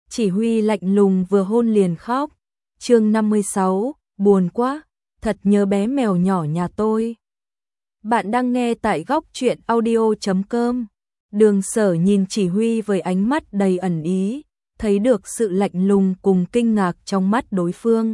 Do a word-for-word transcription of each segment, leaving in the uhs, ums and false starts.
Chỉ Huy lạnh lùng vừa hôn liền khóc. Chương năm mươi sáu, buồn quá, thật nhớ bé mèo nhỏ nhà tôi. Bạn đang nghe tại góc truyện audio chấm com. Đường Sở nhìn Chỉ Huy với ánh mắt đầy ẩn ý, thấy được sự lạnh lùng cùng kinh ngạc trong mắt đối phương.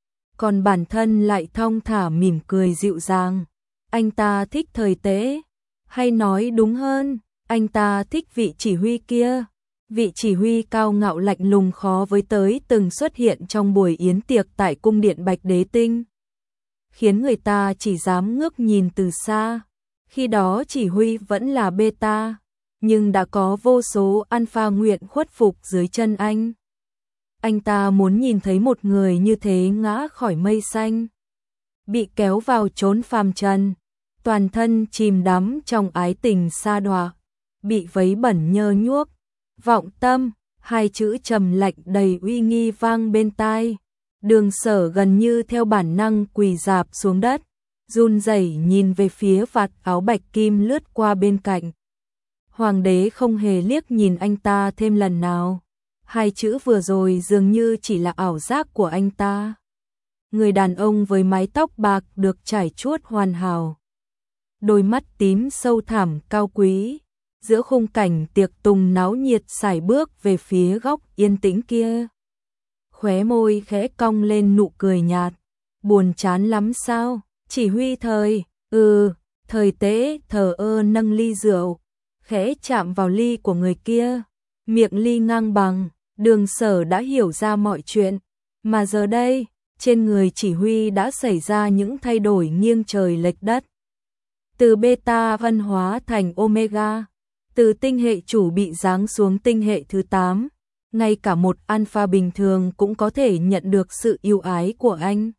Còn bản thân lại thong thả mỉm cười dịu dàng. Anh ta thích Thời Tế, hay nói đúng hơn, anh ta thích vị chỉ huy kia. Vị chỉ huy cao ngạo lạnh lùng khó với tới từng xuất hiện trong buổi yến tiệc tại cung điện Bạch Đế Tinh, khiến người ta chỉ dám ngước nhìn từ xa. Khi đó chỉ huy vẫn là beta, nhưng đã có vô số alpha nguyện khuất phục dưới chân anh. Anh ta muốn nhìn thấy một người như thế ngã khỏi mây xanh, bị kéo vào chốn phàm trần, toàn thân chìm đắm trong ái tình sa đọa, bị vấy bẩn nhơ nhuốc. Vọng tâm, hai chữ trầm lạnh đầy uy nghi vang bên tai. Đường Sở gần như theo bản năng quỳ rạp xuống đất, run rẩy nhìn về phía vạt áo bạch kim lướt qua bên cạnh. Hoàng đế không hề liếc nhìn anh ta thêm lần nào. Hai chữ vừa rồi dường như chỉ là ảo giác của anh ta. Người đàn ông với mái tóc bạc được trải chuốt hoàn hảo, đôi mắt tím sâu thẳm cao quý, giữa khung cảnh tiệc tùng náo nhiệt sải bước về phía góc yên tĩnh kia. Khóe môi khẽ cong lên nụ cười nhạt. Buồn chán lắm sao? Chỉ Huy Thời, ừ, Thời Tế thờ ơ nâng ly rượu, khẽ chạm vào ly của người kia, miệng ly ngang bằng. Đường Sở đã hiểu ra mọi chuyện, mà giờ đây, trên người Chỉ Huy đã xảy ra những thay đổi nghiêng trời lệch đất. Từ beta văn hóa thành omega, từ tinh hệ chủ bị giáng xuống tinh hệ thứ tám, ngay cả một alpha bình thường cũng có thể nhận được sự yêu ái của anh.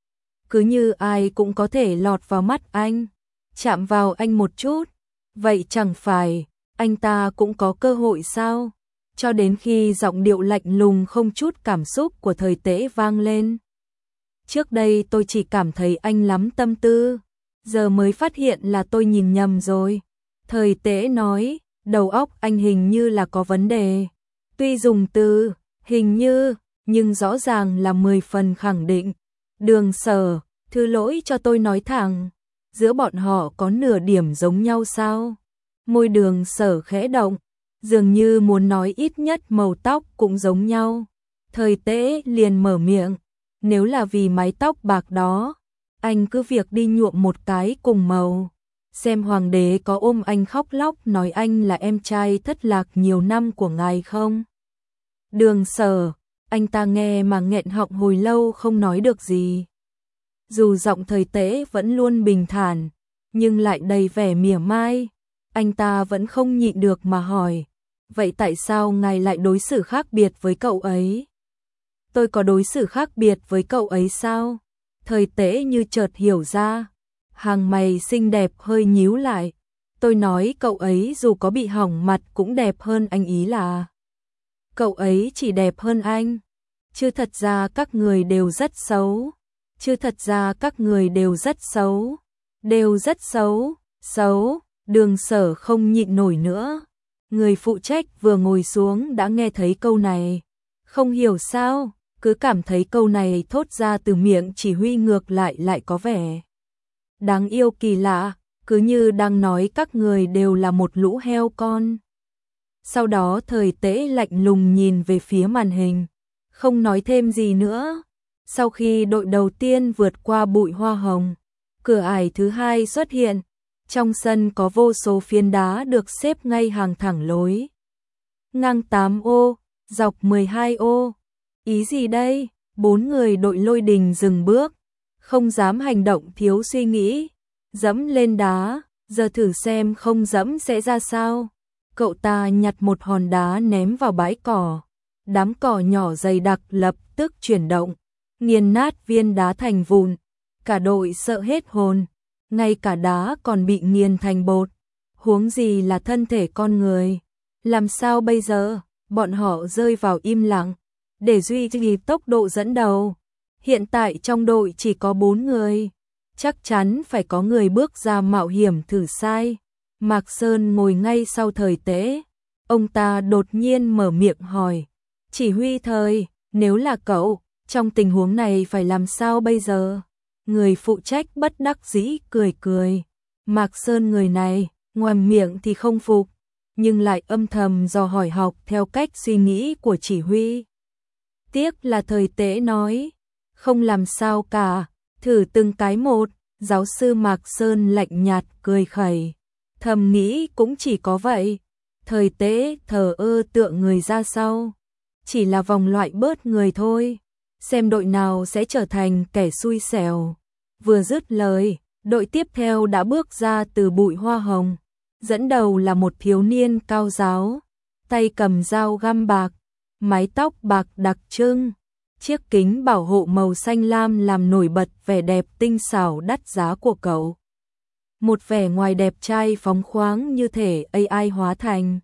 Cứ như ai cũng có thể lọt vào mắt anh, chạm vào anh một chút, vậy chẳng phải anh ta cũng có cơ hội sao? Cho đến khi giọng điệu lạnh lùng không chút cảm xúc của Thời Tế vang lên. Trước đây tôi chỉ cảm thấy anh lắm tâm tư, giờ mới phát hiện là tôi nhìn nhầm rồi. Thời Tế nói, đầu óc anh hình như là có vấn đề. Tuy dùng từ hình như, nhưng rõ ràng là mười phần khẳng định. Đường Sở, thứ lỗi cho tôi nói thẳng, giữa bọn họ có nửa điểm giống nhau sao? Môi Đường Sở khẽ động, dường như muốn nói ít nhất màu tóc cũng giống nhau. Thời Tế liền mở miệng, nếu là vì mái tóc bạc đó, anh cứ việc đi nhuộm một cái cùng màu. Xem hoàng đế có ôm anh khóc lóc nói anh là em trai thất lạc nhiều năm của ngài không? Đường Sở, anh ta nghe mà nghẹn họng hồi lâu không nói được gì. Dù giọng Thời Tế vẫn luôn bình thản, nhưng lại đầy vẻ mỉa mai, anh ta vẫn không nhịn được mà hỏi, vậy tại sao ngài lại đối xử khác biệt với cậu ấy? Tôi có đối xử khác biệt với cậu ấy sao? Thời Tế như chợt hiểu ra, hàng mày xinh đẹp hơi nhíu lại. Tôi nói cậu ấy dù có bị hỏng mặt cũng đẹp hơn anh, ý là cậu ấy chỉ đẹp hơn anh. Chứ thật ra các người đều rất xấu. Chứ thật ra các người đều rất xấu. Đều rất xấu, xấu. Đường Sở không nhịn nổi nữa. Người phụ trách vừa ngồi xuống đã nghe thấy câu này. Không hiểu sao, cứ cảm thấy câu này thốt ra từ miệng Chỉ Huy ngược lại lại có vẻ đáng yêu kỳ lạ, cứ như đang nói các người đều là một lũ heo con. Sau đó Thời Tế lạnh lùng nhìn về phía màn hình, không nói thêm gì nữa. Sau khi đội đầu tiên vượt qua bụi hoa hồng, cửa ải thứ hai xuất hiện. Trong sân có vô số phiến đá được xếp ngay hàng thẳng lối. Ngang tám ô, dọc mười hai ô. Ý gì đây? Bốn người đội Lôi Đình dừng bước, không dám hành động thiếu suy nghĩ, dẫm lên đá, giờ thử xem không dẫm sẽ ra sao. Cậu ta nhặt một hòn đá ném vào bãi cỏ, đám cỏ nhỏ dày đặc lập tức chuyển động, nghiền nát viên đá thành vụn. Cả đội sợ hết hồn, ngay cả đá còn bị nghiền thành bột, huống gì là thân thể con người. Làm sao bây giờ? Bọn họ rơi vào im lặng, để duy trì tốc độ dẫn đầu. Hiện tại trong đội chỉ có bốn người, chắc chắn phải có người bước ra mạo hiểm thử sai. Mạc Sơn ngồi ngay sau Thời Tế, ông ta đột nhiên mở miệng hỏi, Chỉ huy thời, nếu là cậu, trong tình huống này phải làm sao bây giờ? Người phụ trách bất đắc dĩ cười cười. Mạc Sơn người này, ngoài miệng thì không phục, nhưng lại âm thầm dò hỏi học theo cách suy nghĩ của chỉ huy. Tiếc là thời Tế nói, không làm sao cả, thử từng cái một. Giáo sư Mạc Sơn lạnh nhạt cười khẩy, thầm nghĩ cũng chỉ có vậy. Thời Tế thờ ơ tựa người ra sau, chỉ là vòng loại bớt người thôi, xem đội nào sẽ trở thành kẻ xui xẻo. Vừa dứt lời, đội tiếp theo đã bước ra từ bụi hoa hồng, dẫn đầu là một thiếu niên cao ráo, tay cầm dao găm bạc, mái tóc bạc đặc trưng. Chiếc kính bảo hộ màu xanh lam làm nổi bật vẻ đẹp tinh xảo đắt giá của cậu. Một vẻ ngoài đẹp trai phóng khoáng như thể a i hóa thành.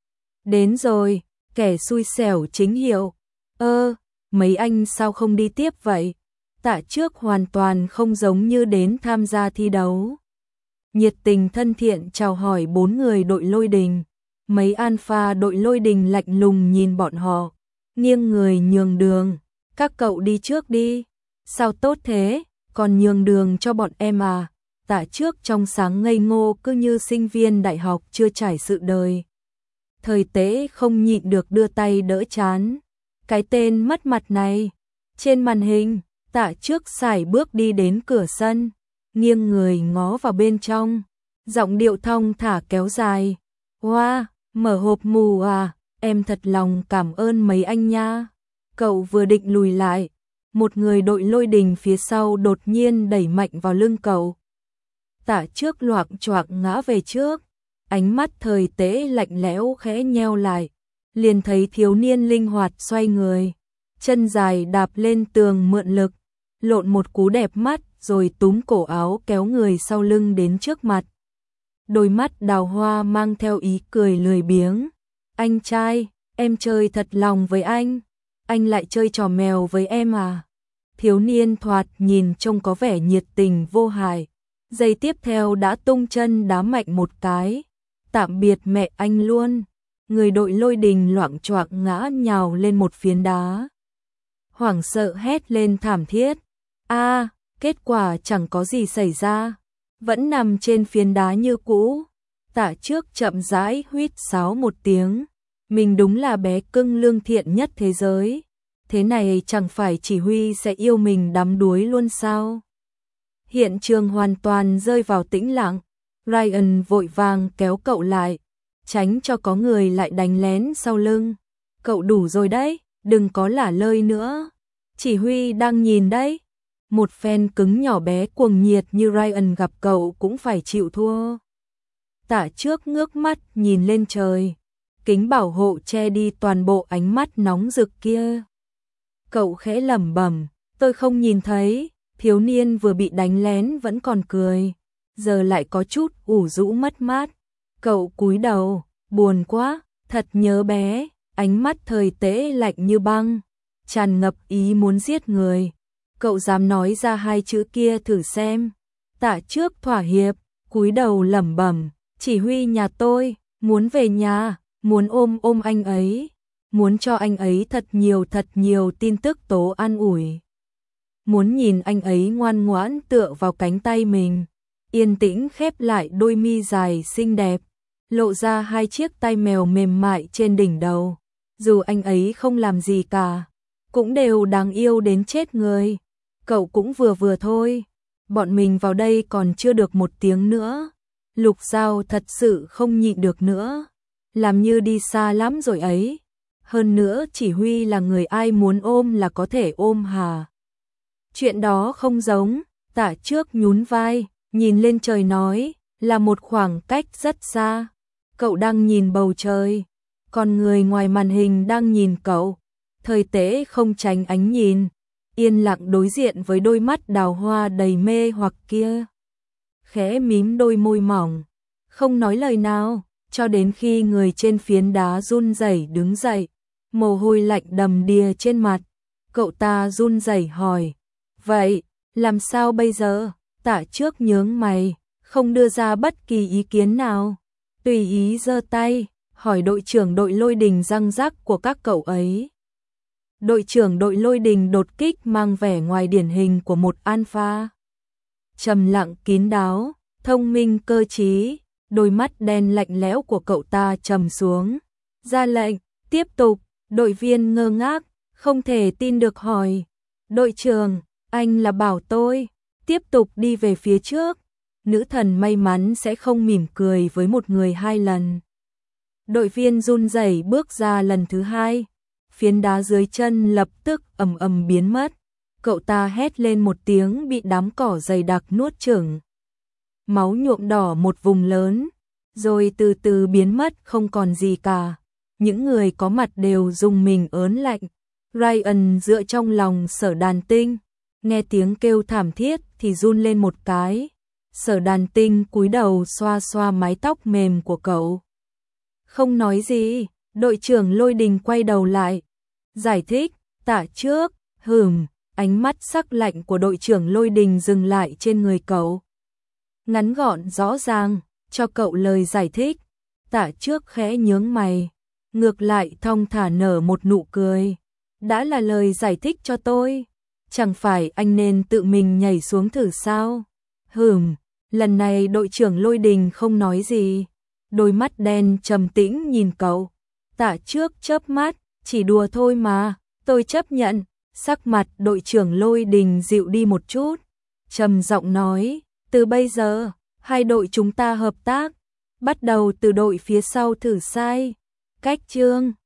Đến rồi, kẻ xui xẻo chính hiệu. Ơ, mấy anh sao không đi tiếp vậy? Tạ Trước hoàn toàn không giống như đến tham gia thi đấu. Nhiệt tình thân thiện chào hỏi bốn người đội Lôi Đình. Mấy alpha đội Lôi Đình lạnh lùng nhìn bọn họ, nghiêng người nhường đường. Các cậu đi trước đi. Sao tốt thế, còn nhường đường cho bọn em à? Tạ Trước trong sáng ngây ngô cứ như sinh viên đại học chưa trải sự đời. Thời Tế không nhịn được đưa tay đỡ chán. Cái tên mất mặt này. Trên màn hình, Tạ Trước sải bước đi đến cửa sân, nghiêng người ngó vào bên trong. Giọng điệu thong thả kéo dài. Wow, mở hộp mù à, em thật lòng cảm ơn mấy anh nha. Cậu vừa định lùi lại, một người đội Lôi Đình phía sau đột nhiên đẩy mạnh vào lưng cậu. Tạ Trước loạng choạng ngã về trước, ánh mắt Thời Tế lạnh lẽo khẽ nheo lại, liền thấy thiếu niên linh hoạt xoay người, chân dài đạp lên tường mượn lực, lộn một cú đẹp mắt rồi túm cổ áo kéo người sau lưng đến trước mặt. Đôi mắt đào hoa mang theo ý cười lười biếng. Anh trai, em chơi thật lòng với anh. Anh lại chơi trò mèo với em à? Thiếu niên thoạt nhìn trông có vẻ nhiệt tình vô hại. Giây tiếp theo đã tung chân đá mạnh một cái. Tạm biệt mẹ anh luôn. Người đội Lôi Đình loạng choạng ngã nhào lên một phiến đá. Hoảng sợ hét lên thảm thiết. A, à, kết quả chẳng có gì xảy ra. Vẫn nằm trên phiến đá như cũ. Tạ Trước chậm rãi huýt sáo một tiếng. Mình đúng là bé cưng lương thiện nhất thế giới. Thế này chẳng phải chỉ huy sẽ yêu mình đắm đuối luôn sao? Hiện trường hoàn toàn rơi vào tĩnh lặng. Ryan vội vàng kéo cậu lại, tránh cho có người lại đánh lén sau lưng. Cậu đủ rồi đấy, đừng có lả lơi nữa. Chỉ huy đang nhìn đấy. Một fan cứng nhỏ bé cuồng nhiệt như Ryan gặp cậu cũng phải chịu thua. Tạ Trước ngước mắt nhìn lên trời. Kính bảo hộ che đi toàn bộ ánh mắt nóng rực kia. Cậu khẽ lẩm bẩm, tôi không nhìn thấy. Thiếu niên vừa bị đánh lén vẫn còn cười, giờ lại có chút ủ rũ mất mát. Cậu cúi đầu, buồn quá, thật nhớ bé. Ánh mắt Thời Tế lạnh như băng, tràn ngập ý muốn giết người. Cậu dám nói ra hai chữ kia thử xem. Tạ Trước thỏa hiệp, cúi đầu lẩm bẩm, chỉ huy nhà tôi, muốn về nhà, muốn ôm ôm anh ấy, muốn cho anh ấy thật nhiều thật nhiều tin tức tố an ủi. Muốn nhìn anh ấy ngoan ngoãn tựa vào cánh tay mình, yên tĩnh khép lại đôi mi dài xinh đẹp, lộ ra hai chiếc tai mèo mềm mại trên đỉnh đầu. Dù anh ấy không làm gì cả, cũng đều đáng yêu đến chết người. Cậu cũng vừa vừa thôi, bọn mình vào đây còn chưa được một tiếng nữa. Lục Giao thật sự không nhịn được nữa, làm như đi xa lắm rồi ấy. Hơn nữa chỉ huy là người ai muốn ôm là có thể ôm hả? Chuyện đó không giống. Tạ Trước nhún vai, nhìn lên trời nói, là một khoảng cách rất xa. Cậu đang nhìn bầu trời, còn người ngoài màn hình đang nhìn cậu. Thời Tế không tránh ánh nhìn, yên lặng đối diện với đôi mắt đào hoa đầy mê hoặc kia. Khẽ mím đôi môi mỏng, không nói lời nào, cho đến khi người trên phiến đá run rẩy đứng dậy, mồ hôi lạnh đầm đìa trên mặt. Cậu ta run rẩy hỏi, vậy, làm sao bây giờ? Tạ Trước nhướng mày, không đưa ra bất kỳ ý kiến nào, tùy ý giơ tay, hỏi đội trưởng đội Lôi Đình răng rắc của các cậu ấy. đội trưởng đội Lôi Đình đột kích mang vẻ ngoài điển hình của một alpha. Trầm lặng kín đáo, thông minh cơ trí, đôi mắt đen lạnh lẽo của cậu ta trầm xuống. Ra lệnh, tiếp tục, đội viên ngơ ngác, không thể tin được hỏi. Đội trưởng, anh là bảo tôi, tiếp tục đi về phía trước. Nữ thần may mắn sẽ không mỉm cười với một người hai lần. Đội viên run rẩy bước ra lần thứ hai. Phiến đá dưới chân lập tức ầm ầm biến mất. Cậu ta hét lên một tiếng bị đám cỏ dày đặc nuốt chửng. Máu nhuộm đỏ một vùng lớn, rồi từ từ biến mất không còn gì cả. Những người có mặt đều rùng mình ớn lạnh. Ryan dựa trong lòng Sở Đàn Tinh, nghe tiếng kêu thảm thiết thì run lên một cái. Sở Đàn Tinh cúi đầu xoa xoa mái tóc mềm của cậu. Không nói gì, đội trưởng Lôi Đình quay đầu lại. Giải thích, tạ trước, hừm, ánh mắt sắc lạnh của đội trưởng Lôi Đình dừng lại trên người cậu. Ngắn gọn rõ ràng, cho cậu lời giải thích. Tạ trước khẽ nhướng mày, ngược lại thong thả nở một nụ cười. Đã là lời giải thích cho tôi, chẳng phải anh nên tự mình nhảy xuống thử sao? Hừm, lần này đội trưởng Lôi Đình không nói gì. Đôi mắt đen trầm tĩnh nhìn cậu. Tạ trước chớp mắt, chỉ đùa thôi mà, tôi chấp nhận. Sắc mặt đội trưởng Lôi Đình dịu đi một chút, trầm giọng nói, từ bây giờ, hai đội chúng ta hợp tác, bắt đầu từ đội phía sau thử sai. Cách chương